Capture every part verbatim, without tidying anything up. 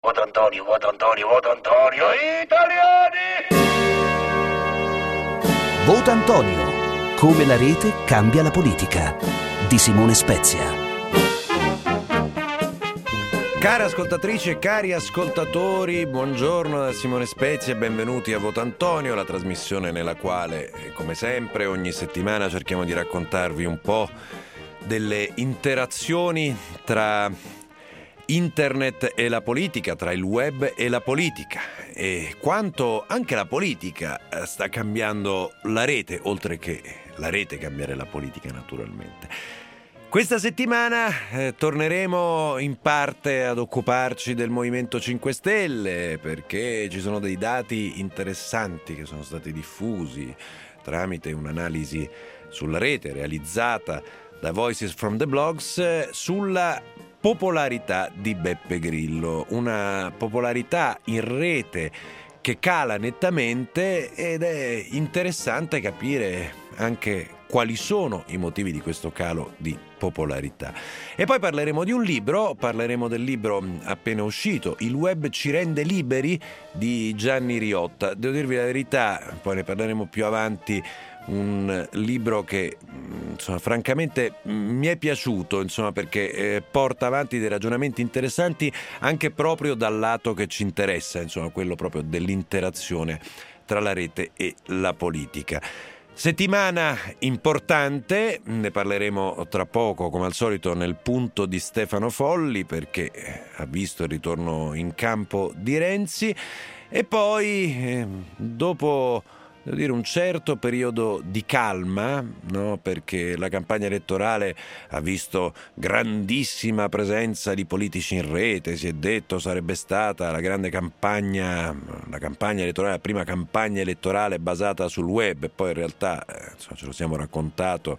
Voto Antonio, voto Antonio, voto Antonio, italiani! Vota Antonio. Come la rete cambia la politica. Di Simone Spezia. Care ascoltatrici e cari ascoltatori, buongiorno da Simone Spezia e benvenuti a Voto Antonio, la trasmissione nella quale, come sempre, ogni settimana cerchiamo di raccontarvi un po' delle interazioni tra internet e la politica, tra il web e la politica, e quanto anche la politica sta cambiando la rete, oltre che la rete cambiare la politica naturalmente. Questa settimana eh, torneremo in parte ad occuparci del Movimento cinque Stelle, perché ci sono dei dati interessanti che sono stati diffusi tramite un'analisi sulla rete realizzata da Voices from the Blogs eh, sulla popolarità di Beppe Grillo, una popolarità in rete che cala nettamente, ed è interessante capire anche quali sono i motivi di questo calo di popolarità. E poi parleremo di un libro, parleremo del libro appena uscito, Il web ci rende liberi, di Gianni Riotta. Devo dirvi la verità, poi ne parleremo più avanti, un libro che insomma francamente mi è piaciuto, insomma, perché eh, porta avanti dei ragionamenti interessanti anche proprio dal lato che ci interessa, insomma, quello proprio dell'interazione tra la rete e la politica. Settimana importante, ne parleremo tra poco come al solito nel punto di Stefano Folli, perché ha visto il ritorno in campo di Renzi, e poi eh, dopo devo dire un certo periodo di calma, no? Perché la campagna elettorale ha visto grandissima presenza di politici in rete, si è detto sarebbe stata la grande campagna, la campagna elettorale, la prima campagna elettorale basata sul web, e poi in realtà eh, insomma, ce lo siamo raccontato,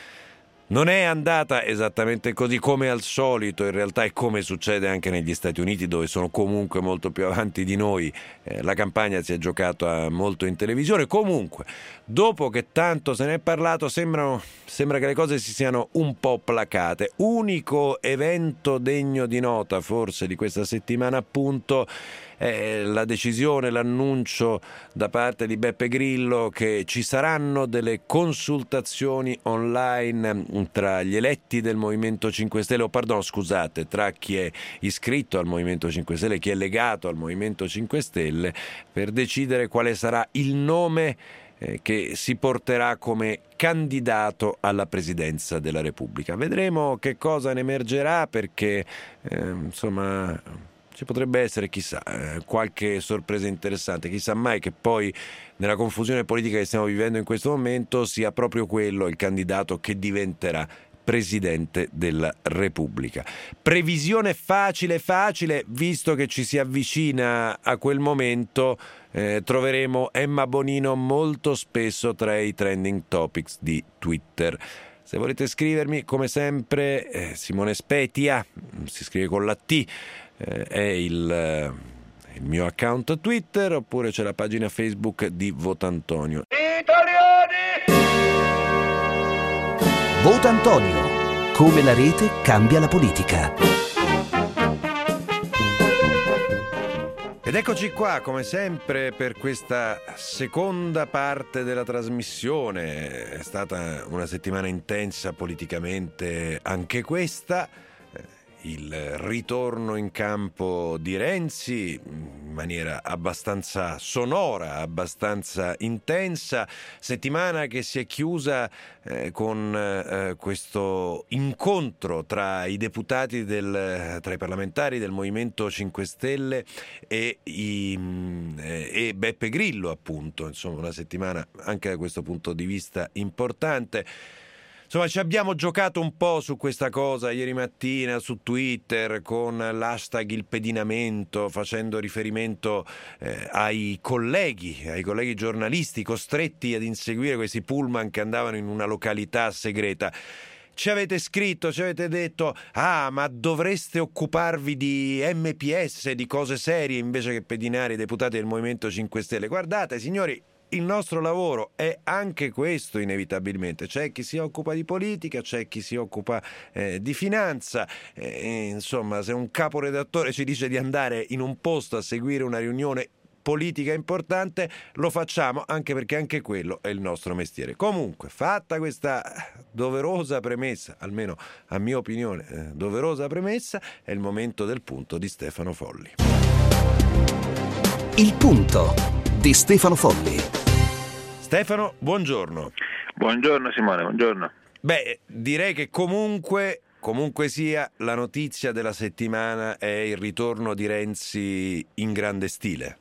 non è andata esattamente così, come al solito in realtà, e come succede anche negli Stati Uniti, dove sono comunque molto più avanti di noi. Eh, la campagna si è giocata molto in televisione. Comunque, dopo che tanto se ne è parlato, sembrano, sembra che le cose si siano un po' placate. Unico evento degno di nota forse di questa settimana, appunto, è la decisione, l'annuncio da parte di Beppe Grillo che ci saranno delle consultazioni online tra gli eletti del Movimento cinque Stelle, o pardon, scusate, tra chi è iscritto al Movimento cinque Stelle e chi è legato al Movimento cinque Stelle, per decidere quale sarà il nome eh, che si porterà come candidato alla presidenza della Repubblica. Vedremo che cosa ne emergerà, perché eh, insomma ci potrebbe essere, chissà, eh, qualche sorpresa interessante. Chissà mai che poi nella confusione politica che stiamo vivendo in questo momento sia proprio quello il candidato che diventerà Presidente della Repubblica. Previsione facile facile, visto che ci si avvicina a quel momento, eh, troveremo Emma Bonino molto spesso tra i trending topics di Twitter. Se volete scrivermi, come sempre, eh, Simone Spezia, si scrive con la T, eh, è il, eh, il mio account Twitter, oppure c'è la pagina Facebook di Vota Antonio. Italiani! Vota Antonio. Come la rete cambia la politica. Ed eccoci qua, come sempre, per questa seconda parte della trasmissione. È stata una settimana intensa politicamente anche questa. Il ritorno in campo di Renzi in maniera abbastanza sonora, abbastanza intensa, settimana che si è chiusa eh, con eh, questo incontro tra i deputati, del, tra i parlamentari del Movimento cinque Stelle e, i, eh, e Beppe Grillo, appunto. Insomma, una settimana anche da questo punto di vista importante. Insomma, ci abbiamo giocato un po' su questa cosa ieri mattina su Twitter con l'hashtag il pedinamento, facendo riferimento eh, ai colleghi, ai colleghi giornalisti costretti ad inseguire questi pullman che andavano in una località segreta. Ci avete scritto, ci avete detto: ah, ma dovreste occuparvi di emme pi esse, di cose serie, invece che pedinare i deputati del Movimento cinque Stelle. Guardate, signori, il nostro lavoro è anche questo, inevitabilmente. C'è chi si occupa di politica, c'è chi si occupa eh, di finanza, eh, insomma, se un caporedattore ci dice di andare in un posto a seguire una riunione politica importante, lo facciamo, anche perché anche quello è il nostro mestiere. Comunque, fatta questa doverosa premessa, almeno a mia opinione eh, doverosa premessa, è il momento del punto di Stefano Folli. Il punto di Stefano Folli. Stefano, buongiorno. Buongiorno Simone, buongiorno. Beh, direi che comunque, comunque sia, la notizia della settimana è il ritorno di Renzi in grande stile.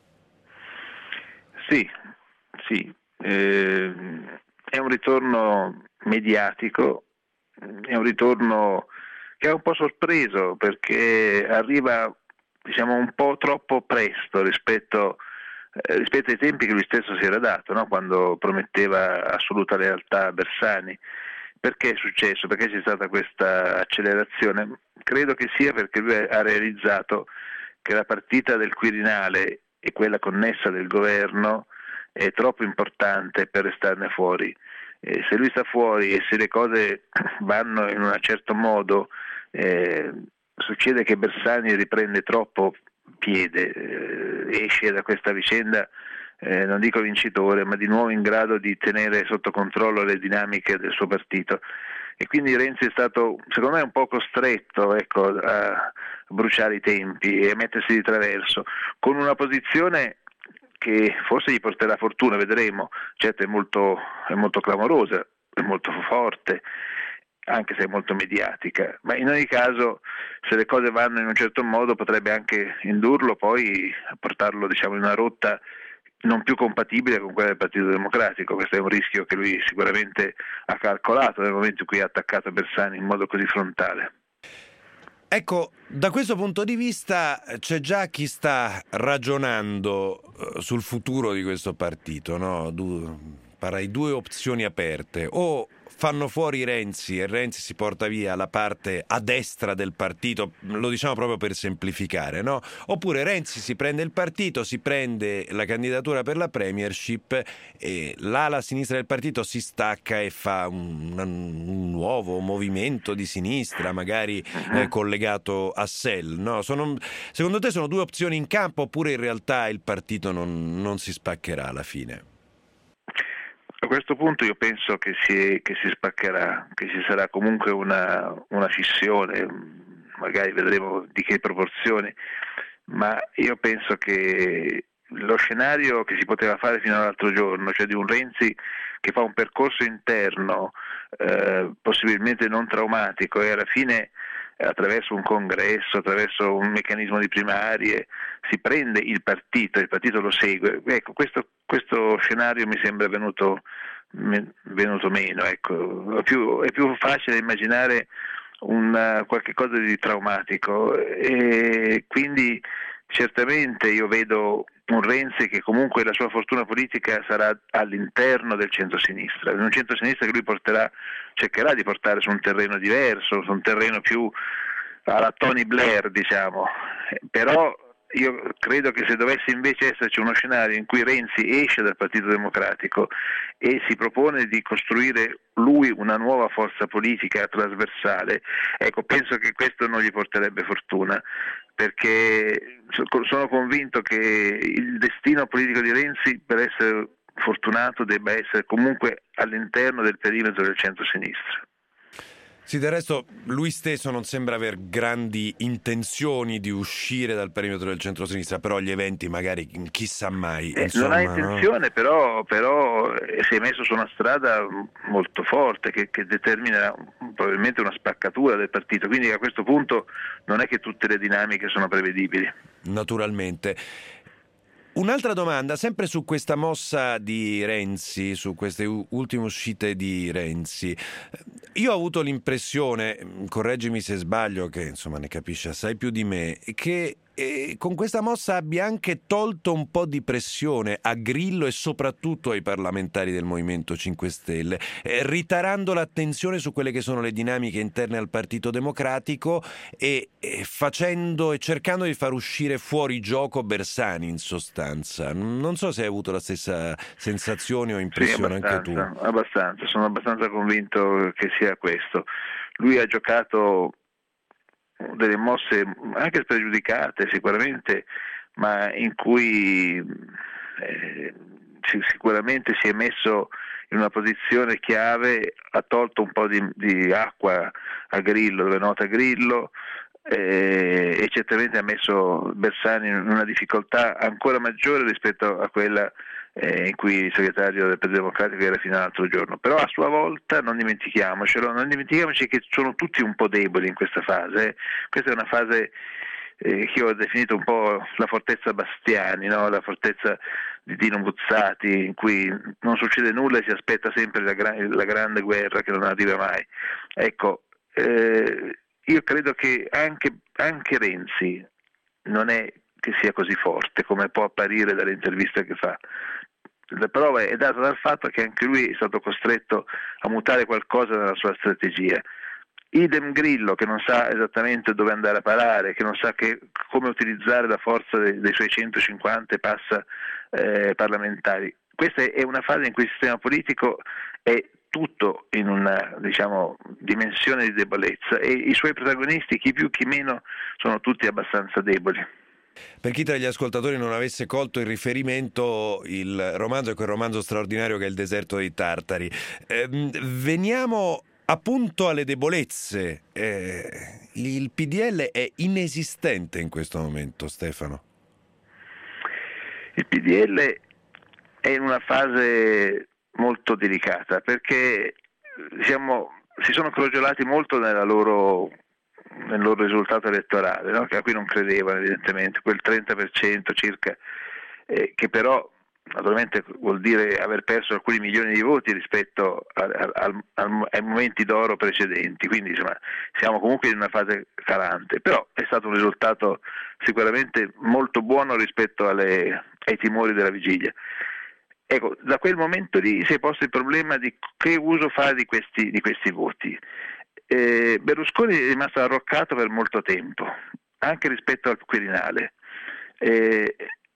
Sì, sì, eh, è un ritorno mediatico, è un ritorno che ha un po' sorpreso perché arriva, diciamo, un po' troppo presto rispetto, eh, rispetto ai tempi che lui stesso si era dato, no? Quando prometteva assoluta lealtà a Bersani. Perché è successo? Perché c'è stata questa accelerazione? Credo che sia perché lui ha realizzato che la partita del Quirinale e quella connessa del governo è troppo importante per restarne fuori. Eh, se lui sta fuori e se le cose vanno in un certo modo, eh, succede che Bersani riprende troppo piede, eh, esce da questa vicenda, eh, non dico vincitore, ma di nuovo in grado di tenere sotto controllo le dinamiche del suo partito. E quindi Renzi è stato, secondo me, un po' costretto, ecco, a bruciare i tempi e a mettersi di traverso, con una posizione che forse gli porterà fortuna, vedremo. Certo è molto, è molto clamorosa, è molto forte, anche se è molto mediatica, ma in ogni caso, se le cose vanno in un certo modo, potrebbe anche indurlo poi a portarlo, diciamo, in una rotta non più compatibile con quella del Partito Democratico. Questo è un rischio che lui sicuramente ha calcolato nel momento in cui ha attaccato Bersani in modo così frontale. Ecco, da questo punto di vista c'è già chi sta ragionando sul futuro di questo partito, no? Du- Parai due opzioni aperte: o fanno fuori Renzi e Renzi si porta via la parte a destra del partito, lo diciamo proprio per semplificare, no? Oppure Renzi si prende il partito, si prende la candidatura per la premiership e l'ala sinistra del partito si stacca e fa un, un nuovo movimento di sinistra, magari eh, collegato a S E L, no? Sono, secondo te sono due opzioni in campo, oppure in realtà il partito non, non si spaccherà alla fine? A questo punto io penso che si, che si spaccherà, che ci sarà comunque una, una scissione, magari vedremo di che proporzioni, ma io penso che lo scenario che si poteva fare fino all'altro giorno, cioè di un Renzi che fa un percorso interno eh, possibilmente non traumatico e alla fine attraverso un congresso, attraverso un meccanismo di primarie, si prende il partito, il partito lo segue. Ecco, questo, questo scenario mi sembra venuto, venuto meno. Ecco. È più, è più facile immaginare un qualche cosa di traumatico e quindi certamente io vedo un Renzi che comunque la sua fortuna politica sarà all'interno del centro-sinistra, un centro-sinistra che lui porterà, cercherà di portare su un terreno diverso, su un terreno più alla Tony Blair, diciamo. Però io credo che se dovesse invece esserci uno scenario in cui Renzi esce dal Partito Democratico e si propone di costruire lui una nuova forza politica trasversale, ecco, penso che questo non gli porterebbe fortuna, perché sono convinto che il destino politico di Renzi, per essere fortunato, debba essere comunque all'interno del perimetro del centro-sinistra. Sì, del resto lui stesso non sembra aver grandi intenzioni di uscire dal perimetro del centro-sinistra, però gli eventi magari chissà mai. Eh, insomma, non ha intenzione, no? però, però si è messo su una strada molto forte che, che determina probabilmente una spaccatura del partito, quindi a questo punto non è che tutte le dinamiche sono prevedibili. Naturalmente. Un'altra domanda, sempre su questa mossa di Renzi, su queste ultime uscite di Renzi. Io ho avuto l'impressione, correggimi se sbaglio, che insomma ne capisci assai più di me, che e con questa mossa abbia anche tolto un po' di pressione a Grillo e soprattutto ai parlamentari del Movimento cinque Stelle, eh, ritarando l'attenzione su quelle che sono le dinamiche interne al Partito Democratico e, e facendo e cercando di far uscire fuori gioco Bersani in sostanza. Non so se hai avuto la stessa sensazione o impressione sì, anche tu. Abbastanza, sono abbastanza convinto che sia questo. Lui ha giocato delle mosse anche spregiudicate sicuramente, ma in cui eh, sicuramente si è messo in una posizione chiave, ha tolto un po' di, di acqua a Grillo, dove nota Grillo, eh, e certamente ha messo Bersani in una difficoltà ancora maggiore rispetto a quella eh, in cui il segretario del Partito Democratico era fino all'altro giorno. Però a sua volta non dimentichiamocelo, non dimentichiamoci che sono tutti un po' deboli in questa fase. Questa è una fase eh, che io ho definito un po' la fortezza Bastiani, no? La fortezza di Dino Buzzati, in cui non succede nulla e si aspetta sempre la, gra- la grande guerra che non arriva mai. Ecco, eh, io credo che anche, anche Renzi non è che sia così forte come può apparire dalle interviste che fa. La prova è data dal fatto che anche lui è stato costretto a mutare qualcosa nella sua strategia. Idem Grillo, che non sa esattamente dove andare a parare, che non sa che, come utilizzare la forza dei, dei suoi centocinquanta e passa eh, parlamentari. Questa è una fase in cui il sistema politico è tutto in una, diciamo, dimensione di debolezza e i suoi protagonisti, chi più chi meno, sono tutti abbastanza deboli. Per chi tra gli ascoltatori non avesse colto il riferimento, il romanzo è quel romanzo straordinario che è Il deserto dei Tartari. Eh, veniamo appunto alle debolezze. Eh, il P D L è inesistente in questo momento, Stefano. Il P D L è in una fase molto delicata perché diciamo, si sono crogiolati molto nella loro, nel loro risultato elettorale, no? A cui non credevano evidentemente, quel trenta per cento circa, eh, che però naturalmente vuol dire aver perso alcuni milioni di voti rispetto al, al, al, ai momenti d'oro precedenti, quindi insomma siamo comunque in una fase calante, però è stato un risultato sicuramente molto buono rispetto alle, ai timori della vigilia. Ecco, da quel momento lì si è posto il problema di che uso fare di questi, di questi voti. Eh, Berlusconi è rimasto arroccato per molto tempo, anche rispetto al Quirinale. Eh,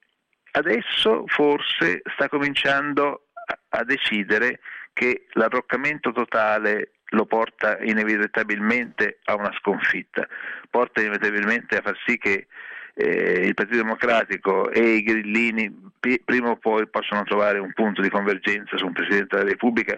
adesso forse sta cominciando a, a decidere che l'arroccamento totale lo porta inevitabilmente a una sconfitta, porta inevitabilmente a far sì che Eh, il Partito Democratico e i grillini p- prima o poi possono trovare un punto di convergenza su un Presidente della Repubblica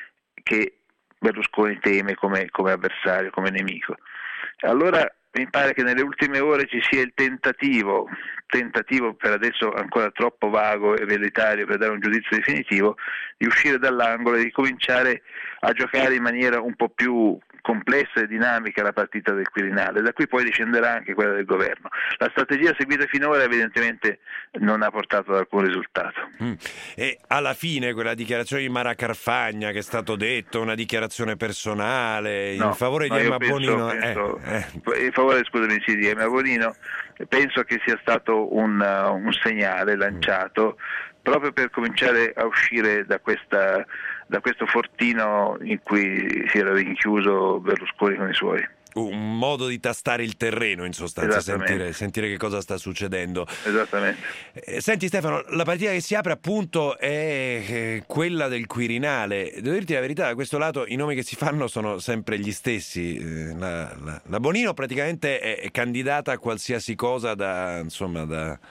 che Berlusconi teme come, come avversario, come nemico. Allora mi pare che nelle ultime ore ci sia il tentativo, tentativo per adesso ancora troppo vago e velleitario per dare un giudizio definitivo, di uscire dall'angolo e di cominciare a giocare in maniera un po' più complessa e dinamica la partita del Quirinale, da qui poi discenderà anche quella del governo. La strategia seguita finora evidentemente non ha portato ad alcun risultato. Mm. E alla fine quella dichiarazione di Mara Carfagna che è stato detto, una dichiarazione personale no, in favore no, di Emma penso, Bonino, penso, eh, eh. in favore scusami, sì, di Emma Bonino, penso che sia stato un, uh, un segnale lanciato proprio per cominciare a uscire da questa da questo fortino in cui si era rinchiuso Berlusconi con i suoi. Un modo di tastare il terreno, in sostanza, sentire, sentire che cosa sta succedendo. Esattamente. Eh, senti Stefano, la partita che si apre appunto è eh, quella del Quirinale. Devo dirti la verità, da questo lato i nomi che si fanno sono sempre gli stessi. Eh, la, la, la Bonino praticamente è, è candidata a qualsiasi cosa da, insomma, da...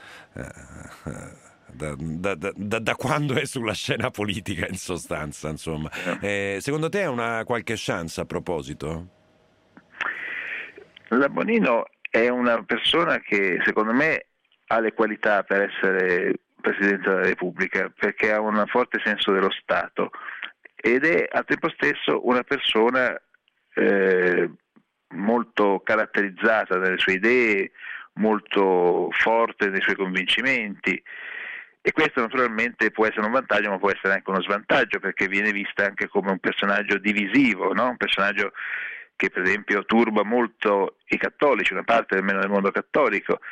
Eh, Da, da, da, da quando è sulla scena politica, in sostanza, insomma. Eh, secondo te ha una qualche chance a proposito? La Bonino è una persona che secondo me ha le qualità per essere Presidente della Repubblica, perché ha un forte senso dello Stato ed è al tempo stesso una persona eh, molto caratterizzata nelle sue idee, molto forte nei suoi convincimenti. E questo naturalmente può essere un vantaggio, ma può essere anche uno svantaggio, perché viene vista anche come un personaggio divisivo, no? Un personaggio che per esempio turba molto i cattolici, una parte almeno del mondo cattolico,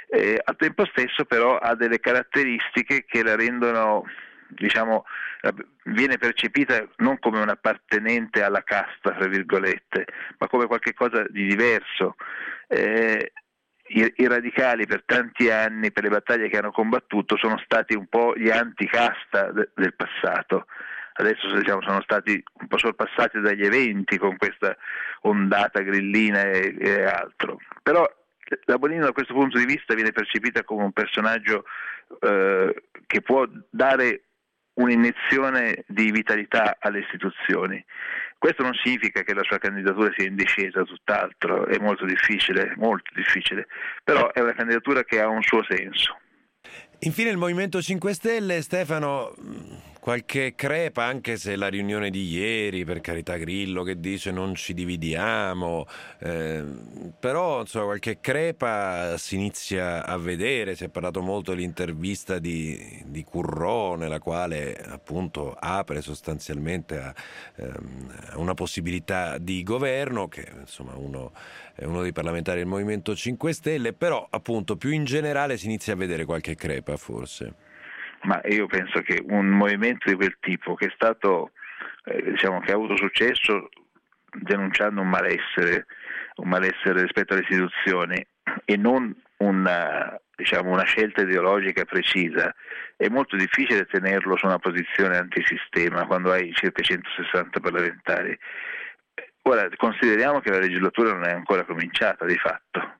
Eh, al tempo stesso però ha delle caratteristiche che la rendono, diciamo, viene percepita non come un appartenente alla casta, tra virgolette, ma come qualche cosa di diverso. Eh, i, i radicali per tanti anni, per le battaglie che hanno combattuto, sono stati un po' gli anticasta de, del passato. Adesso diciamo, sono stati un po' sorpassati dagli eventi con questa ondata grillina e, e altro. Però la Bonino da questo punto di vista viene percepita come un personaggio eh, che può dare un'iniezione di vitalità alle istituzioni. Questo non significa che la sua candidatura sia indecisa, tutt'altro, è molto difficile, molto difficile, però è una candidatura che ha un suo senso. Infine il Movimento cinque Stelle, Stefano, qualche crepa, anche se la riunione di ieri, per carità, Grillo che dice non ci dividiamo, eh, però insomma qualche crepa si inizia a vedere. Si è parlato molto dell'intervista di, di Currò, nella quale appunto apre sostanzialmente a, ehm, a una possibilità di governo, che insomma uno è uno dei parlamentari del Movimento cinque Stelle, però appunto più in generale si inizia a vedere qualche crepa forse. Ma io penso che un movimento di quel tipo, che è stato, eh, diciamo, che ha avuto successo denunciando un malessere, un malessere rispetto alle istituzioni e non una, diciamo, una scelta ideologica precisa, è molto difficile tenerlo su una posizione antisistema quando hai circa centosessanta parlamentari. Ora, consideriamo che la legislatura non è ancora cominciata di fatto.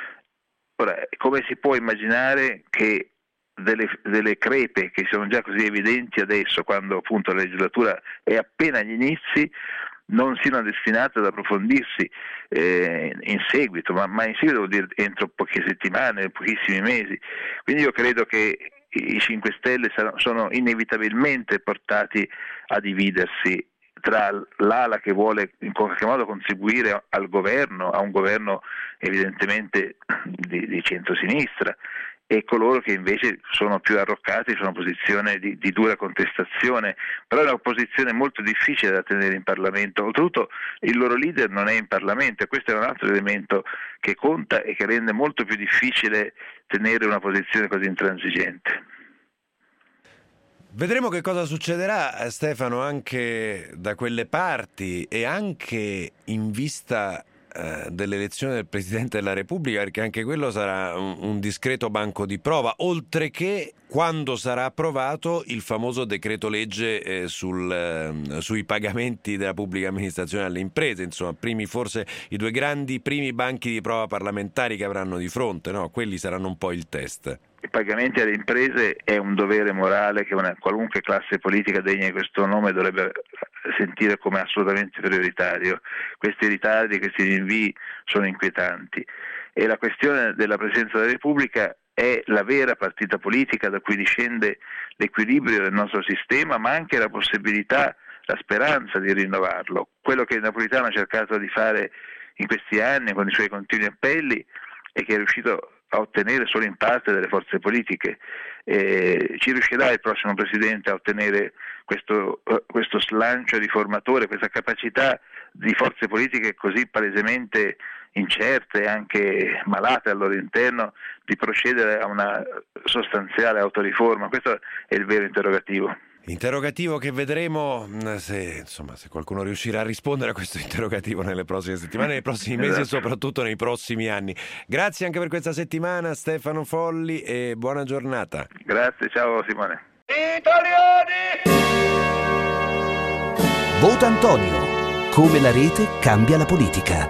Ora, come si può immaginare che delle, delle crepe che sono già così evidenti adesso, quando appunto la legislatura è appena agli inizi, non siano destinate ad approfondirsi eh, in seguito, ma, ma in seguito vuol dire entro poche settimane, pochissimi mesi. Quindi io credo che i cinque Stelle saranno, sono inevitabilmente portati a dividersi tra l'ala che vuole in qualche modo contribuire al governo, a un governo evidentemente di, di centrosinistra, e coloro che invece sono più arroccati su una posizione di, di dura contestazione, però è una posizione molto difficile da tenere in Parlamento. Oltretutto il loro leader non è in Parlamento e questo è un altro elemento che conta e che rende molto più difficile tenere una posizione così intransigente. Vedremo che cosa succederà, Stefano, anche da quelle parti e anche in vista eh, dell'elezione del Presidente della Repubblica, perché anche quello sarà un, un discreto banco di prova, oltre che quando sarà approvato il famoso decreto legge eh, sul, eh, sui pagamenti della pubblica amministrazione alle imprese. Insomma, primi forse i due grandi primi banchi di prova parlamentari che avranno di fronte, no? Quelli saranno un po' il test. I pagamenti alle imprese è un dovere morale che una qualunque classe politica degna di questo nome dovrebbe sentire come assolutamente prioritario. Questi ritardi, questi rinvii sono inquietanti e la questione della Presidenza della Repubblica è la vera partita politica da cui discende l'equilibrio del nostro sistema, ma anche la possibilità, la speranza di rinnovarlo. Quello che Napolitano ha cercato di fare in questi anni con i suoi continui appelli e che è riuscito a ottenere solo in parte delle forze politiche. Eh, ci riuscirà il prossimo Presidente a ottenere questo, uh, questo slancio riformatore, questa capacità di forze politiche così palesemente incerte e anche malate al loro interno di procedere a una sostanziale autoriforma? Questo è il vero interrogativo. Interrogativo che vedremo se, insomma, se qualcuno riuscirà a rispondere a questo interrogativo nelle prossime settimane, nei prossimi mesi esatto. E soprattutto nei prossimi anni. Grazie anche per questa settimana, Stefano Folli, e buona giornata. Grazie, ciao Simone. Italiani! Vota Antonio. Come la rete cambia la politica.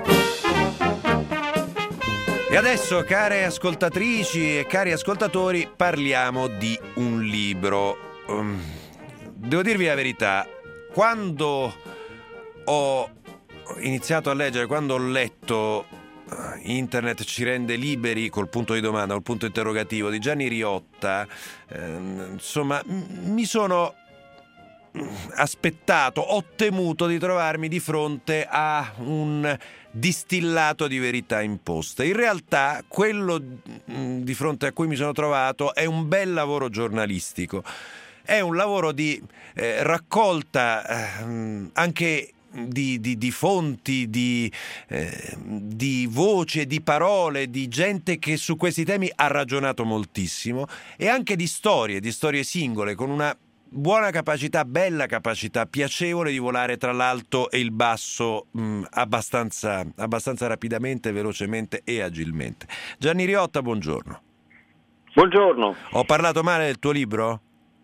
E adesso, care ascoltatrici e cari ascoltatori, parliamo di un libro. Um, Devo dirvi la verità, quando ho iniziato a leggere, quando ho letto Internet ci rende liberi col punto di domanda, col punto interrogativo di Gianni Riotta, eh, insomma, mi sono aspettato, ho temuto di trovarmi di fronte a un distillato di verità imposte. In realtà quello di fronte a cui mi sono trovato è un bel lavoro giornalistico. È un lavoro di eh, raccolta eh, anche di, di, di fonti, di, eh, di voci, di parole, di gente che su questi temi ha ragionato moltissimo, e anche di storie, di storie singole, con una buona capacità, bella capacità, piacevole di volare tra l'alto e il basso mh, abbastanza, abbastanza rapidamente, velocemente e agilmente. Gianni Riotta, buongiorno. Buongiorno. Ho parlato male del tuo libro?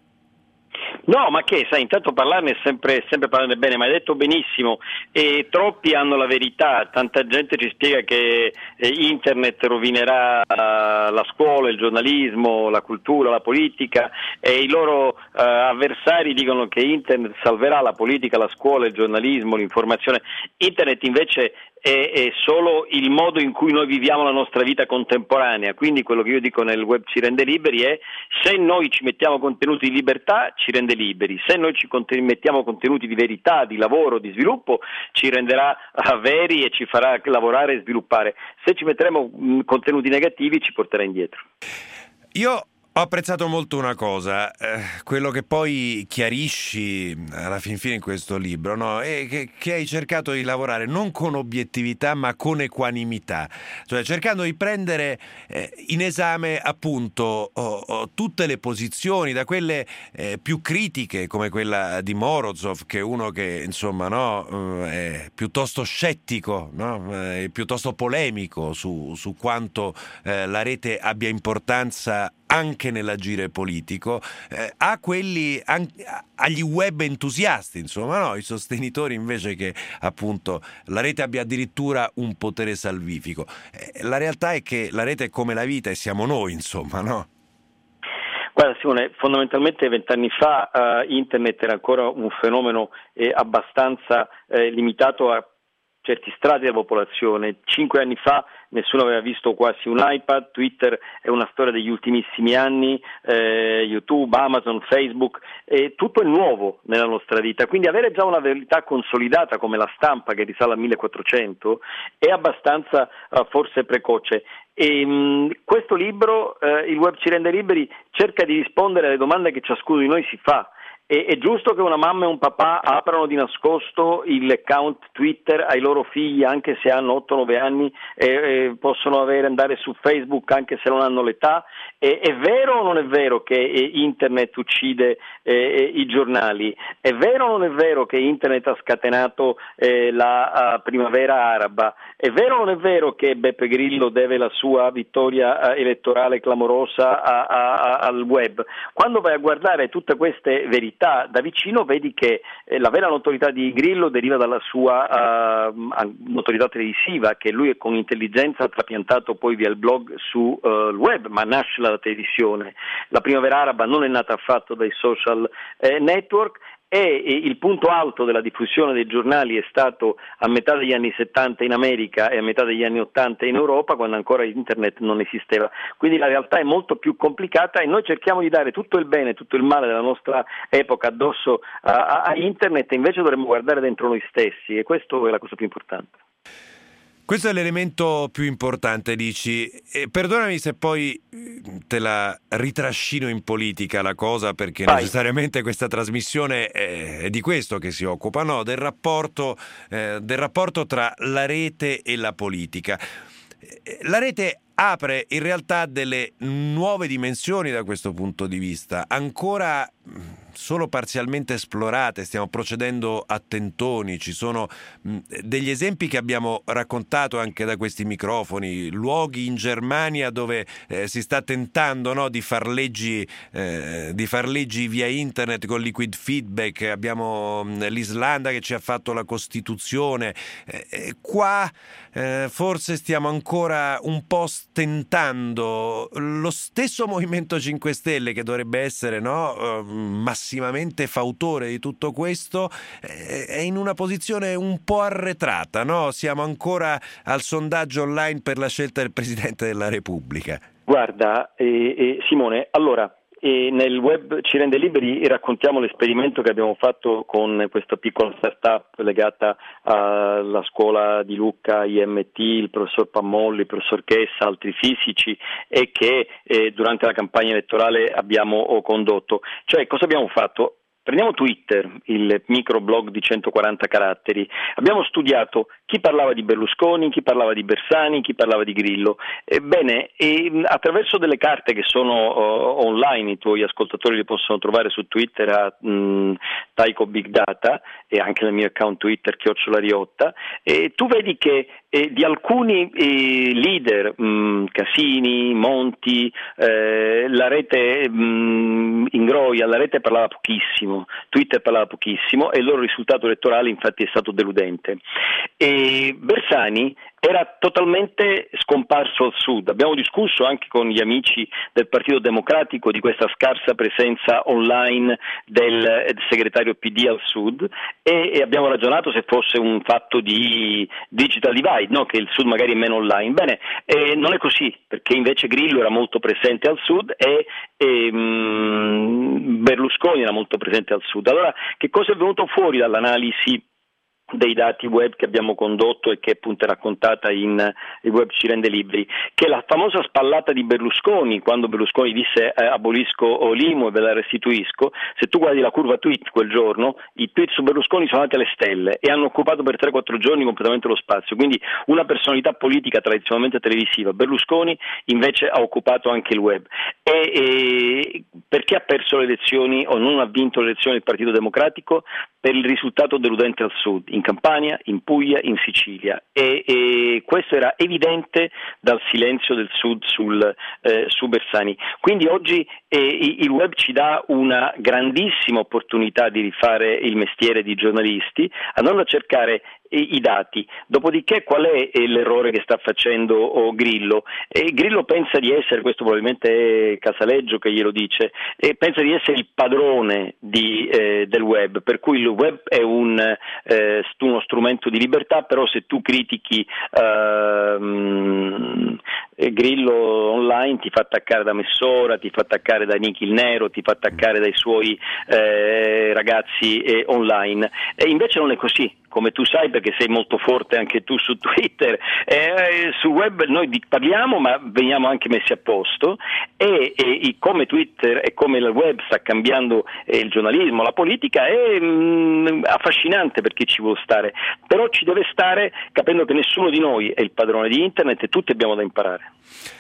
No, ma che, sai, intanto parlarne è sempre, sempre parlarne bene, ma hai detto benissimo, e troppi hanno la verità, tanta gente ci spiega che eh, internet rovinerà uh, la scuola, il giornalismo, la cultura, la politica, e i loro uh, avversari dicono che internet salverà la politica, la scuola, il giornalismo, l'informazione. Internet invece è, è solo il modo in cui noi viviamo la nostra vita contemporanea, quindi quello che io dico nel web ci rende liberi è: se noi ci mettiamo contenuti di libertà ci rende liberi, se noi ci mettiamo contenuti di verità, di lavoro, di sviluppo, ci renderà uh, veri e ci farà lavorare e sviluppare. Se ci metteremo mh, contenuti negativi ci porterà indietro. Io ho apprezzato molto una cosa, eh, quello che poi chiarisci alla fin fine in questo libro, no? È che, che hai cercato di lavorare non con obiettività ma con equanimità, cioè cercando di prendere eh, in esame appunto oh, oh, tutte le posizioni, da quelle eh, più critiche come quella di Morozov, che è uno che insomma no, è piuttosto scettico, no? È piuttosto polemico su, su quanto eh, la rete abbia importanza anche nell'agire politico, eh, a quelli an- agli web entusiasti, insomma, no? I sostenitori invece che appunto la rete abbia addirittura un potere salvifico. Eh, la realtà è che la rete è come la vita e siamo noi, insomma, no? Guarda Simone, fondamentalmente vent'anni fa uh, internet era ancora un fenomeno eh, abbastanza eh, limitato a certi strati della popolazione. Cinque anni fa nessuno aveva visto quasi un iPad, Twitter è una storia degli ultimissimi anni, eh, YouTube, Amazon, Facebook, eh, tutto è nuovo nella nostra vita, quindi avere già una verità consolidata come la stampa che risale al millequattrocento è abbastanza uh, forse precoce. E, mh, questo libro, eh, Il web ci rende liberi, cerca di rispondere alle domande che ciascuno di noi si fa. È, è giusto che una mamma e un papà aprano di nascosto l'account Twitter ai loro figli anche se hanno otto nove anni, e, e possono avere, andare su Facebook anche se non hanno l'età? È, è vero o non è vero che eh, internet uccide eh, i giornali? È vero o non è vero che internet ha scatenato eh, la uh, primavera araba? È vero o non è vero che Beppe Grillo deve la sua vittoria uh, elettorale clamorosa a, a, a, al web? Quando vai a guardare tutte queste verità da vicino vedi che eh, la vera notorietà di Grillo deriva dalla sua uh, notorietà televisiva, che lui con intelligenza ha trapiantato poi via il blog sul uh, web, ma nasce dalla televisione. La primavera araba non è nata affatto dai social eh, network, e il punto alto della diffusione dei giornali è stato a metà degli anni settanta in America e a metà degli anni ottanta in Europa, quando ancora internet non esisteva. Quindi la realtà è molto più complicata e noi cerchiamo di dare tutto il bene e tutto il male della nostra epoca addosso a, a internet, e invece dovremmo guardare dentro noi stessi, e questo è la cosa più importante. Questo è l'elemento più importante, dici. E perdonami se poi te la ritrascino in politica la cosa, perché Vai. Necessariamente questa trasmissione è, è di questo che si occupa, no? Del rapporto, eh, del rapporto tra la rete e la politica. La rete apre in realtà delle nuove dimensioni da questo punto di vista, ancora solo parzialmente esplorate, stiamo procedendo a tentoni, ci sono mh, degli esempi che abbiamo raccontato anche da questi microfoni, luoghi in Germania dove eh, si sta tentando, no, di far leggi eh, di far leggi via internet con liquid feedback, abbiamo mh, l'Islanda che ci ha fatto la Costituzione, eh, qua eh, forse stiamo ancora un po' tentando. Lo stesso Movimento cinque Stelle, che dovrebbe essere, no, uh, massimamente fautore di tutto questo, eh, è in una posizione un po' arretrata, no? Siamo ancora al sondaggio online per la scelta del Presidente della Repubblica. Guarda, eh, eh, Simone, allora, e nel web ci rende liberi raccontiamo l'esperimento che abbiamo fatto con questa piccola startup legata alla scuola di Lucca, I M T, il professor Pammolli, il professor Chessa, altri fisici, e che eh, durante la campagna elettorale abbiamo condotto. Cioè, cosa abbiamo fatto? Prendiamo Twitter, il microblog di centoquaranta caratteri. Abbiamo studiato chi parlava di Berlusconi, chi parlava di Bersani, chi parlava di Grillo. Ebbene, e attraverso delle carte che sono uh, online, i tuoi ascoltatori li possono trovare su Twitter a um, Taiko Big Data e anche nel mio account Twitter chiocciola Riotta, e tu vedi che eh, di alcuni eh, leader, mh, Casini, Monti, eh, la rete mh, Ingroia, la rete parlava pochissimo, Twitter parlava pochissimo e il loro risultato elettorale infatti è stato deludente. E Bersani era totalmente scomparso al sud. Abbiamo discusso anche con gli amici del Partito Democratico di questa scarsa presenza online del segretario P D al sud e, e abbiamo ragionato se fosse un fatto di digital divide, no? Che il sud magari è meno online. Bene, eh, non è così, perché invece Grillo era molto presente al sud e, e mh, Berlusconi era molto presente al sud. Allora, che cosa è venuto fuori dall'analisi dei dati web che abbiamo condotto e che appunto è raccontata in Il web ci rende liberi, che la famosa spallata di Berlusconi, quando Berlusconi disse eh, abolisco l'I M U e ve la restituisco, se tu guardi la curva tweet quel giorno, i tweet su Berlusconi sono andati alle stelle e hanno occupato per tre quattro giorni completamente lo spazio, quindi una personalità politica tradizionalmente televisiva, Berlusconi invece ha occupato anche il web. E, e perché ha perso le elezioni o non ha vinto le elezioni del Partito Democratico? Per il risultato deludente al sud, in Campania, in Puglia, in Sicilia e, e questo era evidente dal silenzio del sud sul, eh, su Bersani. Quindi oggi eh, il web ci dà una grandissima opportunità di rifare il mestiere di giornalisti, andando a cercare i dati. Dopodiché qual è l'errore che sta facendo oh, Grillo? E Grillo pensa di essere, questo probabilmente è Casaleggio che glielo dice, e pensa di essere il padrone di, eh, del web, per cui il web è un, eh, uno strumento di libertà, però se tu critichi ehm, Grillo online ti fa attaccare da Messora, ti fa attaccare da Nichi il Nero, ti fa attaccare dai suoi eh, ragazzi eh, online, e invece non è così, come tu sai perché sei molto forte anche tu su Twitter. Eh, sul web noi parliamo ma veniamo anche messi a posto e, e come Twitter e come il web sta cambiando eh, il giornalismo, la politica è mh, affascinante per chi ci vuole stare, però ci deve stare capendo che nessuno di noi è il padrone di internet e tutti abbiamo da imparare.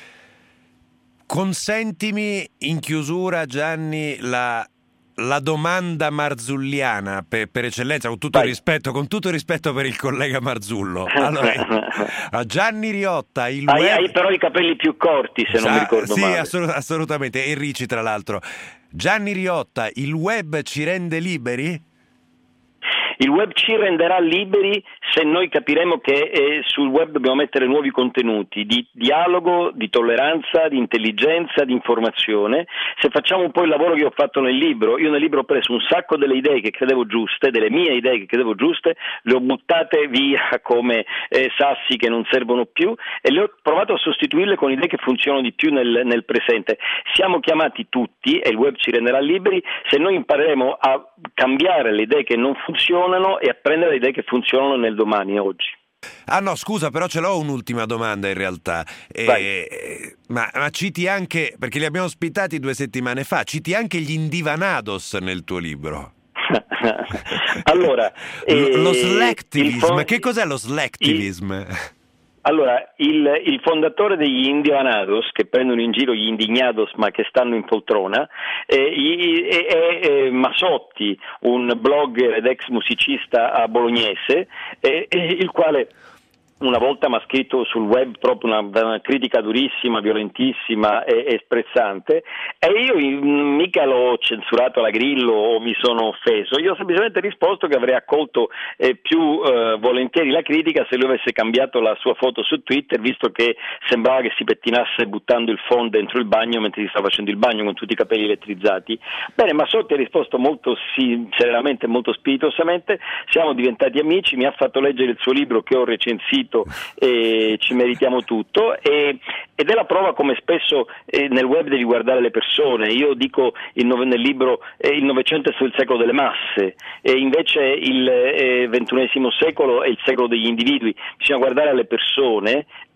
Consentimi in chiusura, Gianni, la La domanda marzulliana per, per eccellenza, con tutto il rispetto, con tutto il rispetto per il collega Marzullo. Allora, a Gianni Riotta, il hai, web... hai però i capelli più corti, se Sa, non mi ricordo sì, male. Sì, assolut- assolutamente, e ricci tra l'altro. Gianni Riotta, il web ci rende liberi? Il web ci renderà liberi se noi capiremo che eh, sul web dobbiamo mettere nuovi contenuti di dialogo, di tolleranza, di intelligenza, di informazione. Se facciamo un po' il lavoro che ho fatto nel libro, io nel libro ho preso un sacco delle idee che credevo giuste, delle mie idee che credevo giuste, le ho buttate via come eh, sassi che non servono più e le ho provato a sostituirle con idee che funzionano di più nel, nel presente. Siamo chiamati tutti, e il web ci renderà liberi, se noi impareremo a cambiare le idee che non funzionano e a prendere le idee che funzionano nel domani, oggi. Ah no, scusa, però ce l'ho un'ultima domanda in realtà. Eh, ma, ma citi anche, perché li abbiamo ospitati due settimane fa, citi anche gli Indivanados nel tuo libro. Allora, L- lo eh, selectivism, fond- che cos'è lo selectivism? Il... Allora, il, il fondatore degli Indivanados, che prendono in giro gli indignados ma che stanno in poltrona, eh, è, è, è Masotti, un blogger ed ex musicista a bolognese, eh, il quale una volta mi ha scritto sul web proprio una, una critica durissima, violentissima e, e sprezzante, e io mica l'ho censurato alla Grillo o mi sono offeso, io ho semplicemente risposto che avrei accolto eh, più eh, volentieri la critica se lui avesse cambiato la sua foto su Twitter, visto che sembrava che si pettinasse buttando il phon dentro il bagno mentre si stava facendo il bagno con tutti i capelli elettrizzati. Bene, Masotti ha risposto molto sì, serenamente e molto spiritosamente, siamo diventati amici, mi ha fatto leggere il suo libro che ho recensito e ci meritiamo tutto, e, ed è la prova come spesso eh, nel web devi guardare le persone. Io dico il nove, nel libro eh, il Novecento è il secolo delle masse e invece il eh, ventunesimo secolo è il secolo degli individui, bisogna guardare alle persone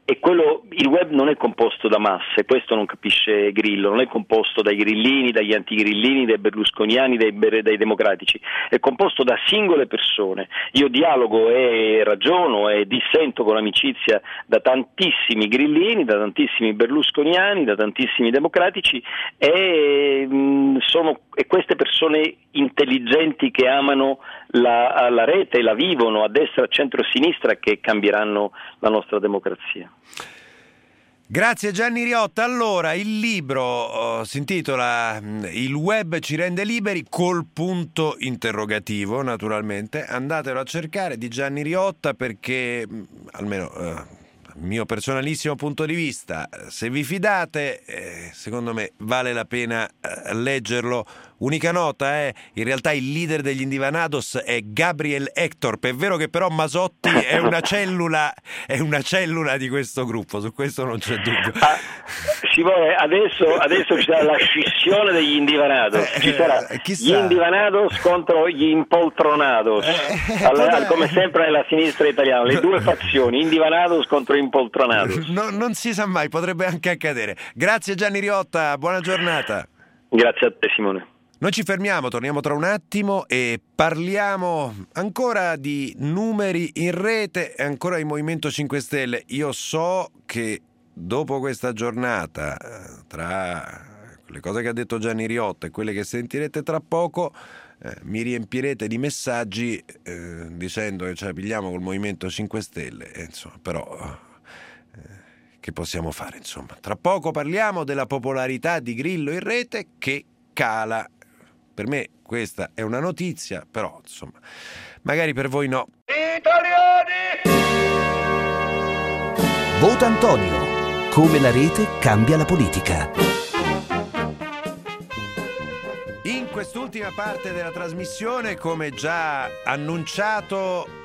e quello, il web non è composto da masse, questo non capisce Grillo, non è composto dai grillini, dagli antigrillini, dai berlusconiani, dai, dai democratici, è composto da singole persone. Io dialogo e ragiono e dissento con amicizia da tantissimi grillini, da tantissimi berlusconiani, da tantissimi democratici e, mh, sono, e queste persone intelligenti che amano la, la rete, la vivono a destra, a centro, a sinistra, che cambieranno la nostra democrazia. Grazie Gianni Riotta. Allora, il libro oh, si intitola Il web ci rende liberi, col punto interrogativo, naturalmente. Andatelo a cercare, di Gianni Riotta, perché almeno eh, mio personalissimo punto di vista, se vi fidate, eh, secondo me vale la pena eh, leggerlo. Unica nota, eh, in realtà il leader degli Indivanados è Gabriel Ektorp. È vero che però Masotti è una cellula è una cellula di questo gruppo, su questo non c'è dubbio. Ah, Simone, adesso, adesso ci sarà la scissione degli Indivanados, ci sarà eh, gli Indivanados contro gli Impoltronados, eh, allora, come sempre nella sinistra italiana, le due fazioni, Indivanados contro Impoltronados. No, non si sa mai, potrebbe anche accadere. Grazie Gianni Riotta, buona giornata. Grazie a te Simone. Noi ci fermiamo, torniamo tra un attimo e parliamo ancora di numeri in rete e ancora di Movimento cinque Stelle. Io so che dopo questa giornata, tra le cose che ha detto Gianni Riotta e quelle che sentirete tra poco, eh, mi riempirete di messaggi eh, dicendo che ce la pigliamo col Movimento cinque Stelle. E, insomma, però eh, che possiamo fare? Insomma, tra poco parliamo della popolarità di Grillo in rete che cala. Per me questa è una notizia, però insomma, magari per voi no. Italiani! Vota Antonio. Come la rete cambia la politica. In quest'ultima parte della trasmissione, come già annunciato,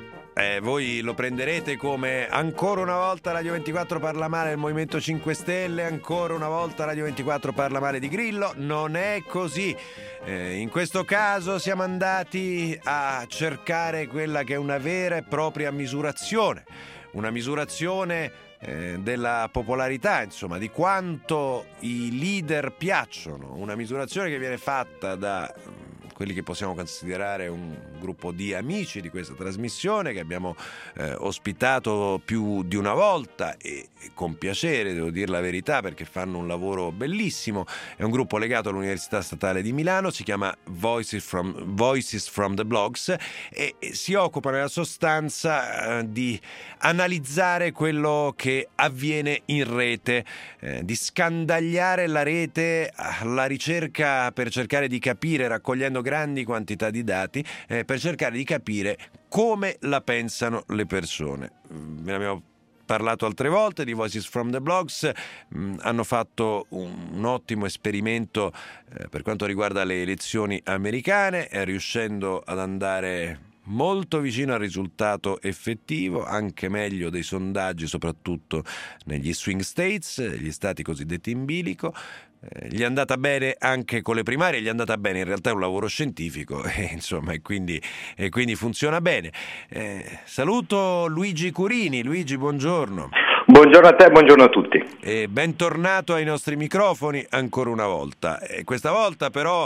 eh, voi lo prenderete come ancora una volta Radio ventiquattro parla male del Movimento cinque Stelle, ancora una volta Radio ventiquattro parla male di Grillo. Non è così. Eh, in questo caso siamo andati a cercare quella che è una vera e propria misurazione, una misurazione eh, della popolarità, insomma, di quanto i leader piacciono, una misurazione che viene fatta da quelli che possiamo considerare un gruppo di amici di questa trasmissione, che abbiamo eh, ospitato più di una volta e, e con piacere, devo dire la verità, perché fanno un lavoro bellissimo. È un gruppo legato all'Università Statale di Milano, si chiama Voices from, Voices from the Blogs e, e si occupa nella sostanza eh, di analizzare quello che avviene in rete, eh, di scandagliare la rete alla ricerca per cercare di capire, raccogliendo grandi quantità di dati, eh, per cercare di capire come la pensano le persone. Ve ne abbiamo parlato altre volte di Voices from the Blogs. Mh, hanno fatto un, un ottimo esperimento eh, per quanto riguarda le elezioni americane, eh, riuscendo ad andare molto vicino al risultato effettivo, anche meglio dei sondaggi, soprattutto negli swing states, gli stati cosiddetti in bilico. Eh, gli è andata bene anche con le primarie, gli è andata bene, in realtà è un lavoro scientifico e, insomma, e, quindi, e quindi funziona bene. Eh, saluto Luigi Curini. Luigi, buongiorno. Buongiorno a te, buongiorno a tutti. E bentornato ai nostri microfoni ancora una volta. E questa volta però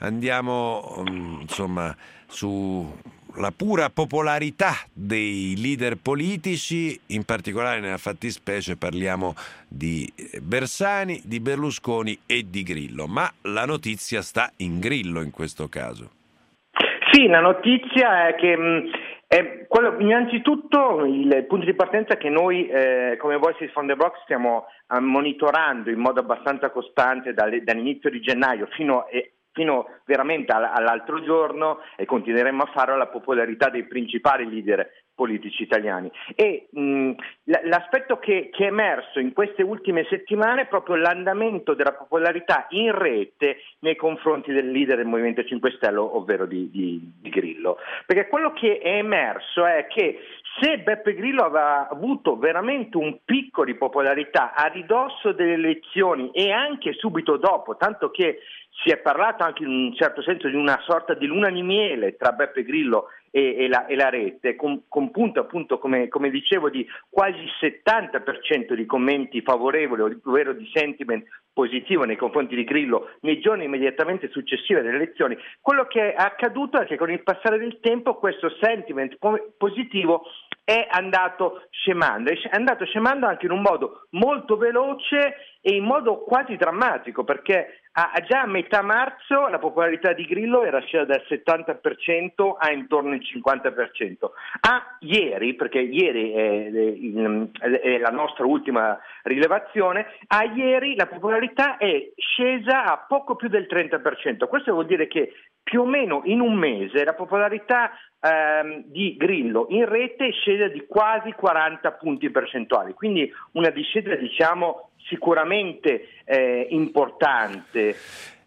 andiamo um, insomma su la pura popolarità dei leader politici, in particolare nella fattispecie parliamo di Bersani, di Berlusconi e di Grillo, ma la notizia sta in Grillo in questo caso. Sì, la notizia è che mh, è quello, innanzitutto il punto di partenza è che noi eh, come Voices from the Blogs stiamo eh, monitorando in modo abbastanza costante dalle, dall'inizio di gennaio fino a fino veramente all'altro giorno, e continueremo a farlo, la popolarità dei principali leader politici italiani. E mh, l'aspetto che, che è emerso in queste ultime settimane è proprio l'andamento della popolarità in rete nei confronti del leader del Movimento cinque Stelle, ovvero di, di, di Grillo. Perché quello che è emerso è che se Beppe Grillo aveva avuto veramente un picco di popolarità a ridosso delle elezioni e anche subito dopo, tanto che si è parlato anche in un certo senso di una sorta di luna di miele tra Beppe Grillo e, e, la, e la rete, con, con punto appunto come, come dicevo di quasi il settanta per cento di commenti favorevoli, ovvero di sentiment positivo nei confronti di Grillo nei giorni immediatamente successivi alle elezioni. Quello che è accaduto è che con il passare del tempo questo sentiment po- positivo è andato scemando, è andato scemando anche in un modo molto veloce e in modo quasi drammatico, perché a, a già a metà marzo la popolarità di Grillo era scesa dal settanta per cento a intorno al cinquanta per cento. A ieri, perché ieri è, è, è la nostra ultima rilevazione, a ieri la popolarità è scesa a poco più del trenta per cento. Questo vuol dire che più o meno in un mese la popolarità ehm, di Grillo in rete è scesa di quasi quaranta punti percentuali, quindi una discesa diciamo sicuramente eh, importante.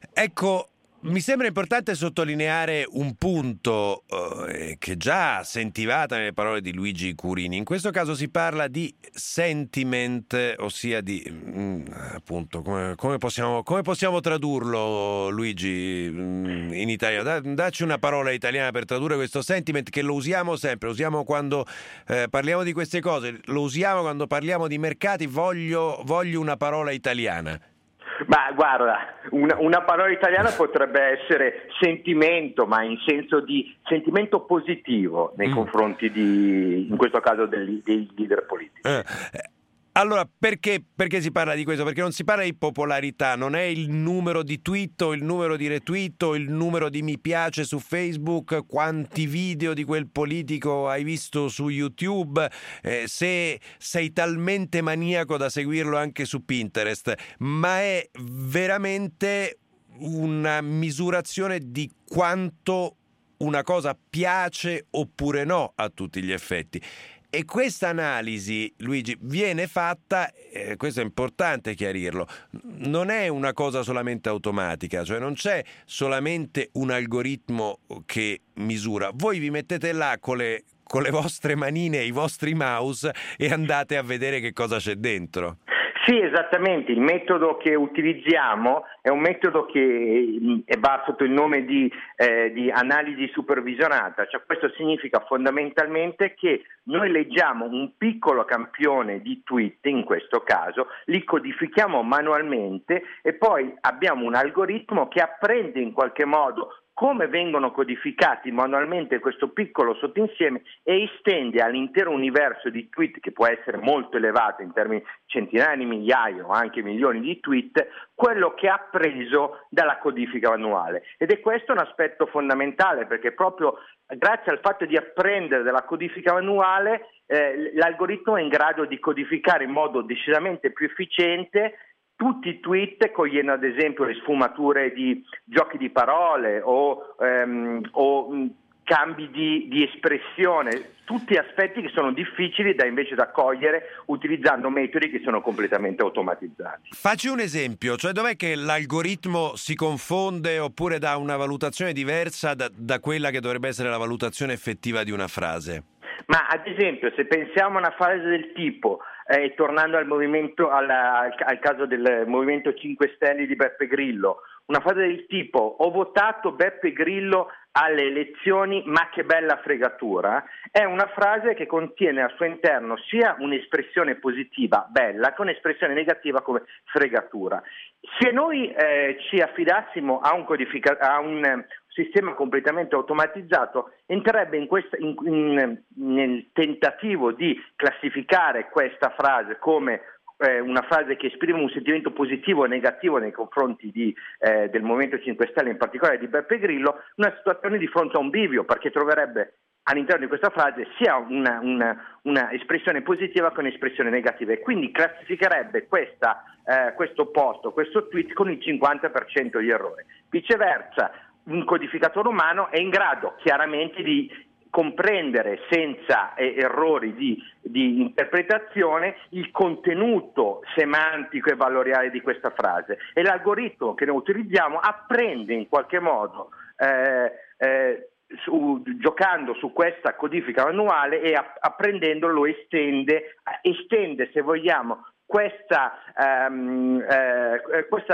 Ecco, mi sembra importante sottolineare un punto eh, che già sentivate nelle parole di Luigi Curini. In questo caso si parla di sentiment, ossia di mh, appunto come, come, possiamo, come possiamo tradurlo, Luigi, mh, in italiano? Da, dacci una parola italiana per tradurre questo sentiment, che lo usiamo sempre, usiamo quando eh, parliamo di queste cose, lo usiamo quando parliamo di mercati. Voglio, voglio una parola italiana. Ma guarda, una, una parola italiana potrebbe essere sentimento, ma in senso di sentimento positivo nei mm. confronti di, in questo caso, dei, dei leader politici. Eh. Allora, perché, perché si parla di questo? Perché non si parla di popolarità, non è il numero di tweet o il numero di retweet o il numero di mi piace su Facebook, quanti video di quel politico hai visto su YouTube, eh, se sei talmente maniaco da seguirlo anche su Pinterest, ma è veramente una misurazione di quanto una cosa piace oppure no a tutti gli effetti. E questa analisi, Luigi, viene fatta, eh, questo è importante chiarirlo, non è una cosa solamente automatica, cioè non c'è solamente un algoritmo che misura. Voi vi mettete là con le, con le vostre manine e i vostri mouse e andate a vedere che cosa c'è dentro. Sì, esattamente, il metodo che utilizziamo è un metodo che va sotto il nome di, eh, di analisi supervisionata, cioè questo significa fondamentalmente che noi leggiamo un piccolo campione di tweet, in questo caso, li codifichiamo manualmente e poi abbiamo un algoritmo che apprende in qualche modo come vengono codificati manualmente questo piccolo sottoinsieme e estende all'intero universo di tweet, che può essere molto elevato in termini centinaia di migliaia o anche milioni di tweet, quello che ha preso dalla codifica manuale. Ed è questo un aspetto fondamentale, perché proprio grazie al fatto di apprendere dalla codifica manuale eh, l'algoritmo è in grado di codificare in modo decisamente più efficiente tutti i tweet, cogliendo ad esempio le sfumature di giochi di parole o, ehm, o mh, cambi di, di espressione, tutti aspetti che sono difficili da invece da cogliere utilizzando metodi che sono completamente automatizzati. Facci un esempio, cioè dov'è che l'algoritmo si confonde oppure dà una valutazione diversa da, da quella che dovrebbe essere la valutazione effettiva di una frase? Ma ad esempio, se pensiamo a una frase del tipo Eh, tornando al movimento, alla, al, al caso del Movimento cinque Stelle di Beppe Grillo, una frase del tipo ho votato Beppe Grillo alle elezioni ma che bella fregatura, è una frase che contiene al suo interno sia un'espressione positiva, bella, che un'espressione negativa come fregatura. Se noi eh, ci affidassimo a un, codifica- a un sistema completamente automatizzato, entrerebbe in questa, in, in, nel tentativo di classificare questa frase come eh, una frase che esprime un sentimento positivo o negativo nei confronti di, eh, del Movimento cinque Stelle, in particolare di Beppe Grillo, una situazione di fronte a un bivio, perché troverebbe all'interno di questa frase sia una, una, una espressione positiva che un'espressione negativa e quindi classificherebbe questa, eh, questo post, questo tweet con il cinquanta per cento di errore. Viceversa, un codificatore umano è in grado chiaramente di comprendere senza eh, errori di, di interpretazione il contenuto semantico e valoriale di questa frase e l'algoritmo che noi utilizziamo apprende in qualche modo eh, eh, Su, giocando su questa codifica manuale e app- apprendendolo lo estende, estende se vogliamo questa, um, eh, questa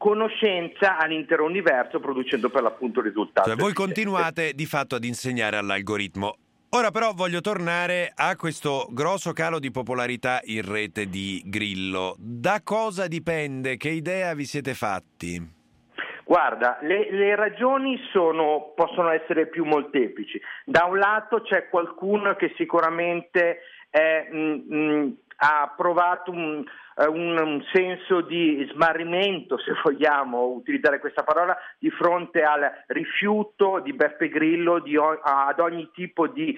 conoscenza all'intero universo, producendo per l'appunto risultati. Cioè, voi continuate di fatto ad insegnare all'algoritmo. Ora però voglio tornare a questo grosso calo di popolarità in rete di Grillo. Da cosa dipende? Che idea vi siete fatti? Guarda, le, le ragioni sono, possono essere più molteplici. Da un lato c'è qualcuno che sicuramente è, mh, mh, ha provato un, un, un senso di smarrimento, se vogliamo utilizzare questa parola, di fronte al rifiuto di Beppe Grillo di, ad ogni tipo di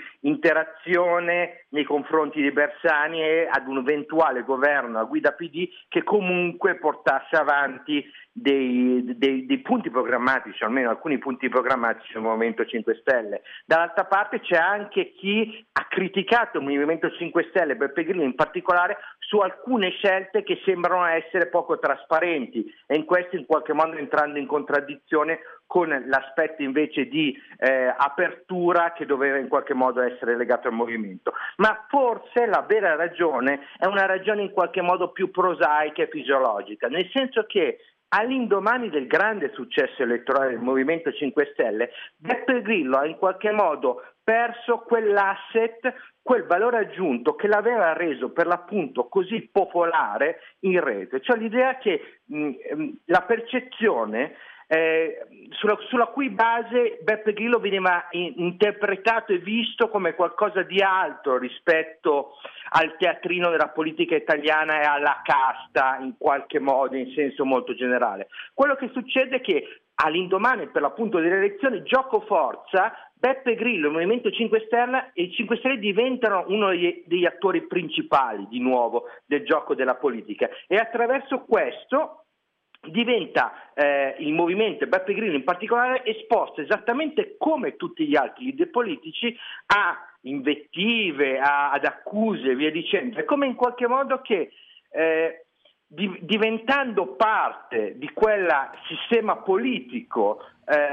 interazione nei confronti di Bersani e ad un eventuale governo a guida P D che comunque portasse avanti Dei, dei, dei punti programmatici, almeno alcuni punti programmatici del Movimento cinque Stelle. Dall'altra parte c'è anche chi ha criticato il Movimento cinque Stelle, Beppe Grillo in particolare, su alcune scelte che sembrano essere poco trasparenti e in questo in qualche modo entrando in contraddizione con l'aspetto invece di eh, apertura che doveva in qualche modo essere legato al movimento. Ma forse la vera ragione è una ragione in qualche modo più prosaica e fisiologica, nel senso che all'indomani del grande successo elettorale del Movimento cinque Stelle, Beppe Grillo ha in qualche modo perso quell'asset, quel valore aggiunto che l'aveva reso per l'appunto così popolare in rete, cioè l'idea che mh, la percezione Eh, sulla, sulla cui base Beppe Grillo veniva in, interpretato e visto come qualcosa di altro rispetto al teatrino della politica italiana e alla casta in qualche modo, in senso molto generale. Quello che succede è che all'indomani per l'appunto delle elezioni, gioco forza, Beppe Grillo e il Movimento cinque Stelle e i cinque Stelle diventano uno degli, degli attori principali di nuovo del gioco della politica e attraverso questo diventa eh, il movimento Beppe Grillo in particolare esposto esattamente come tutti gli altri leader politici a invettive, a, ad accuse e via dicendo. È come in qualche modo che eh, di, diventando parte di quel sistema politico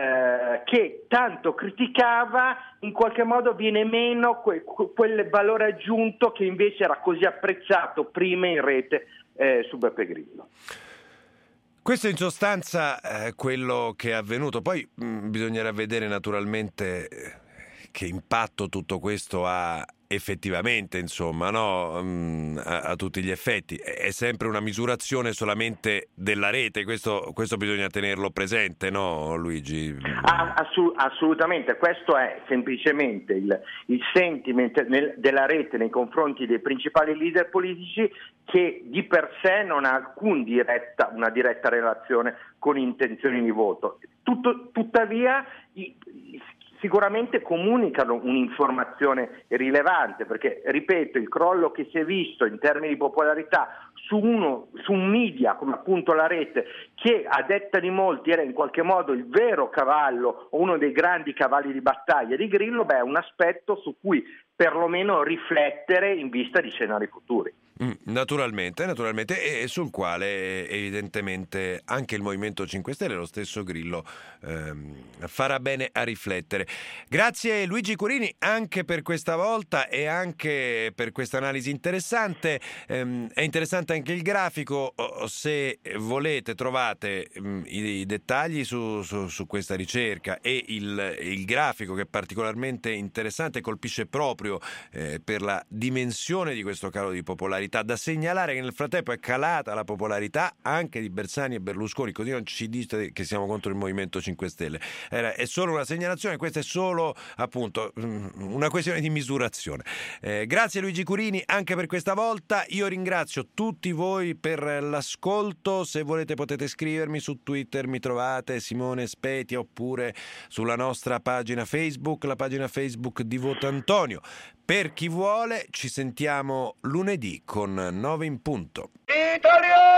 eh, che tanto criticava, in qualche modo viene meno que, quel valore aggiunto che invece era così apprezzato prima in rete eh, su Beppe Grillo. Questo in sostanza è eh, quello che è avvenuto. Poi mh, bisognerà vedere naturalmente eh, che impatto tutto questo ha effettivamente, insomma, no? mh, a, a tutti gli effetti. È, è sempre una misurazione solamente della rete, questo, questo bisogna tenerlo presente, no Luigi? Ah, assu- assolutamente, questo è semplicemente il, il sentiment nel, della rete nei confronti dei principali leader politici che di per sé non ha alcun diretta, una diretta relazione con intenzioni di voto. Tutto, tuttavia i, sicuramente comunicano un'informazione rilevante, perché, ripeto, il crollo che si è visto in termini di popolarità su, uno, su un media come appunto la rete, che a detta di molti era in qualche modo il vero cavallo o uno dei grandi cavalli di battaglia di Grillo, beh, è un aspetto su cui perlomeno riflettere in vista di scenari futuri. Mm, naturalmente, naturalmente, e sul quale evidentemente anche il Movimento cinque Stelle, lo stesso Grillo, ehm, farà bene a riflettere. Grazie Luigi Curini anche per questa volta e anche per questa analisi interessante. Ehm, è interessante anche il grafico, se volete trovate mh, i, i dettagli su, su, su questa ricerca e il, il grafico che è particolarmente interessante, colpisce proprio eh, per la dimensione di questo calo di popolarità. Da segnalare che nel frattempo è calata la popolarità anche di Bersani e Berlusconi, così non ci dite che siamo contro il Movimento cinque Stelle. Era, è solo una segnalazione, questa è solo appunto una questione di misurazione. Eh, grazie Luigi Curini anche per questa volta. Io ringrazio tutti voi per l'ascolto. Se volete potete scrivermi su Twitter, mi trovate Simone Spetia, oppure sulla nostra pagina Facebook, la pagina Facebook di Votantonio. Per chi vuole ci sentiamo lunedì con nove in punto. Italia!